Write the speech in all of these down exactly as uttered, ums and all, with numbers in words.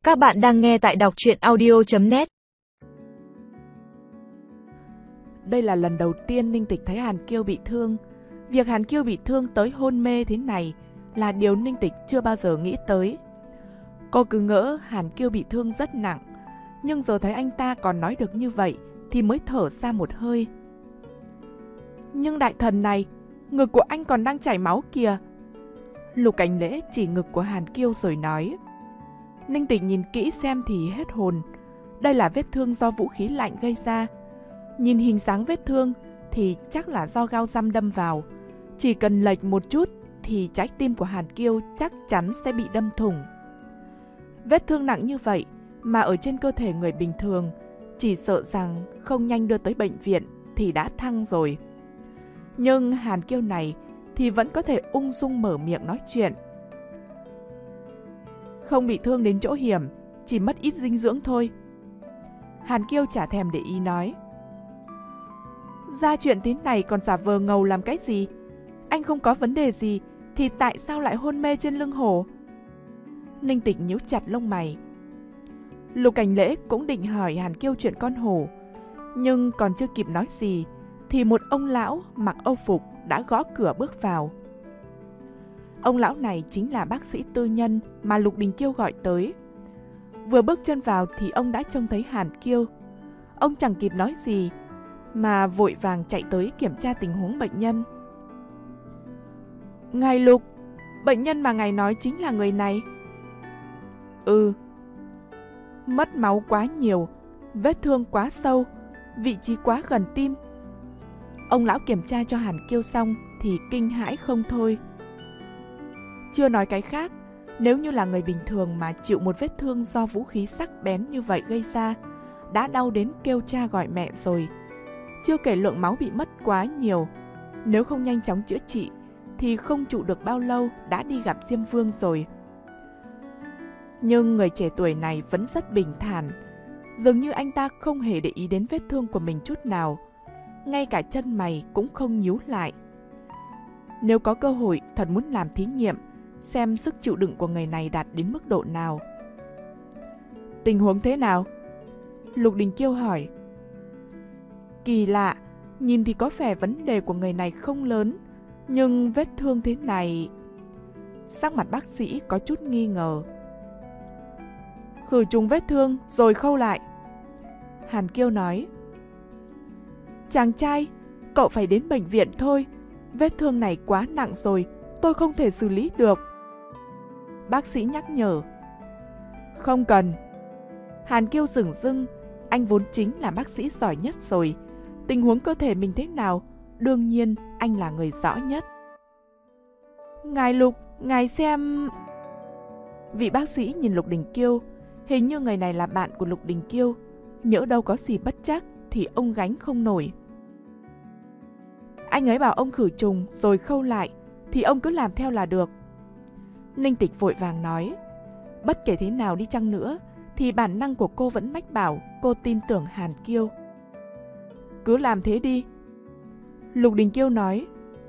Các bạn đang nghe tại đọc truyện audio chấm net. Đây là lần đầu tiên Ninh Tịch thấy Hàn Kiêu bị thương. Việc Hàn Kiêu bị thương tới hôn mê thế này là điều Ninh Tịch chưa bao giờ nghĩ tới. Cô cứ ngỡ Hàn Kiêu bị thương rất nặng, nhưng giờ thấy anh ta còn nói được như vậy thì mới thở ra một hơi. Nhưng đại thần này, ngực của anh còn đang chảy máu kìa. Lục Cảnh Lễ chỉ ngực của Hàn Kiêu rồi nói. Ninh Tịch nhìn kỹ xem thì hết hồn. Đây là vết thương do vũ khí lạnh gây ra. Nhìn hình dáng vết thương thì chắc là do gao răm đâm vào. Chỉ cần lệch một chút thì trái tim của Hàn Kiêu chắc chắn sẽ bị đâm thủng. Vết thương nặng như vậy mà ở trên cơ thể người bình thường, chỉ sợ rằng không nhanh đưa tới bệnh viện thì đã thăng rồi. Nhưng Hàn Kiêu này thì vẫn có thể ung dung mở miệng nói chuyện. Không bị thương đến chỗ hiểm, chỉ mất ít dinh dưỡng thôi. Hàn Kiêu chả thèm để ý nói. Ra chuyện thế này còn giả vờ ngầu làm cái gì? Anh không có vấn đề gì thì tại sao lại hôn mê trên lưng hổ? Ninh Tịch nhíu chặt lông mày. Lục Cảnh Lễ cũng định hỏi Hàn Kiêu chuyện con hổ, nhưng còn chưa kịp nói gì thì một ông lão mặc âu phục đã gõ cửa bước vào. Ông lão này chính là bác sĩ tư nhân mà Lục Đình Kiêu gọi tới. Vừa bước chân vào thì ông đã trông thấy Hàn Kiêu. Ông chẳng kịp nói gì mà vội vàng chạy tới kiểm tra tình huống bệnh nhân. Ngài Lục, bệnh nhân mà ngài nói chính là người này. Ừ. Mất máu quá nhiều, vết thương quá sâu, vị trí quá gần tim. Ông lão kiểm tra cho Hàn Kiêu xong thì kinh hãi không thôi. Chưa nói cái khác, nếu như là người bình thường mà chịu một vết thương do vũ khí sắc bén như vậy gây ra, đã đau đến kêu cha gọi mẹ rồi. Chưa kể lượng máu bị mất quá nhiều, nếu không nhanh chóng chữa trị thì không trụ được bao lâu đã đi gặp Diêm Vương rồi. Nhưng người trẻ tuổi này vẫn rất bình thản, dường như anh ta không hề để ý đến vết thương của mình chút nào, ngay cả chân mày cũng không nhíu lại. Nếu có cơ hội thật muốn làm thí nghiệm, xem sức chịu đựng của người này đạt đến mức độ nào. Tình huống thế nào? Lục Đình Kiêu hỏi. Kỳ lạ, nhìn thì có vẻ vấn đề của người này không lớn, nhưng vết thương thế này... Sắc mặt bác sĩ có chút nghi ngờ. Khử trùng vết thương rồi khâu lại. Hàn Kiêu nói. Chàng trai, cậu phải đến bệnh viện thôi. Vết thương này quá nặng rồi, tôi không thể xử lý được. Bác sĩ nhắc nhở. Không cần. Hàn Kiêu dửng dưng, anh vốn chính là bác sĩ giỏi nhất rồi. Tình huống cơ thể mình thế nào, đương nhiên anh là người rõ nhất. Ngài Lục, ngài xem... Vị bác sĩ nhìn Lục Đình Kiêu, hình như người này là bạn của Lục Đình Kiêu. Nhỡ đâu có gì bất trắc thì ông gánh không nổi. Anh ấy bảo ông khử trùng rồi khâu lại, thì ông cứ làm theo là được. Ninh Tịch vội vàng nói. Bất kể thế nào đi chăng nữa thì bản năng của cô vẫn mách bảo cô tin tưởng Hàn Kiêu. Cứ làm thế đi. Lục Đình Kiêu nói.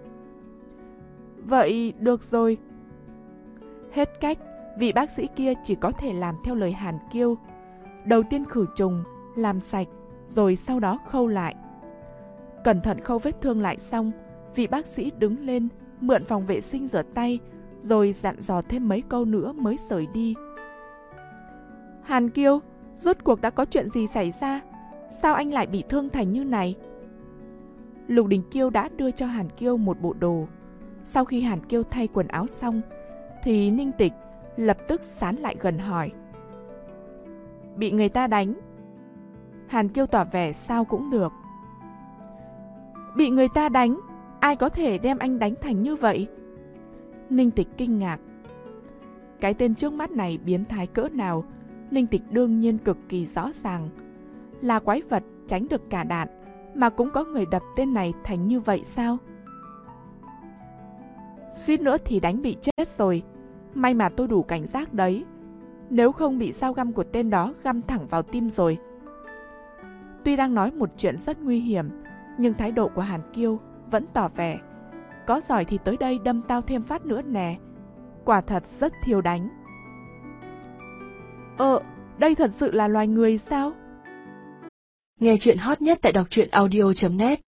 Vậy được rồi. Hết cách, vị bác sĩ kia chỉ có thể làm theo lời Hàn Kiêu. Đầu tiên khử trùng, làm sạch, rồi sau đó khâu lại. Cẩn thận khâu vết thương lại xong, vị bác sĩ đứng lên, mượn phòng vệ sinh rửa tay, rồi dặn dò thêm mấy câu nữa mới rời đi. Hàn Kiêu, rốt cuộc đã có chuyện gì xảy ra? Sao anh lại bị thương thành như này? Lục Đình Kiêu đã đưa cho Hàn Kiêu một bộ đồ. Sau khi Hàn Kiêu thay quần áo xong, thì Ninh Tịch lập tức sán lại gần hỏi. Bị người ta đánh. Hàn Kiêu tỏ vẻ sao cũng được. Bị người ta đánh? Ai có thể đem anh đánh thành như vậy? Ninh Tịch kinh ngạc. Cái tên trước mắt này biến thái cỡ nào, Ninh Tịch đương nhiên cực kỳ rõ ràng. Là quái vật tránh được cả đạn, mà cũng có người đập tên này thành như vậy sao? Suýt nữa thì đánh bị chết rồi. May mà tôi đủ cảnh giác đấy, nếu không bị dao găm của tên đó găm thẳng vào tim rồi. Tuy đang nói một chuyện rất nguy hiểm, nhưng thái độ của Hàn Kiêu vẫn tỏ vẻ có giỏi thì tới đây đâm tao thêm phát nữa nè. Quả thật rất thiêu đánh. Ờ, đây thật sự là loài người sao? Nghe chuyện hot nhất tại đọc truyện audio chấm net.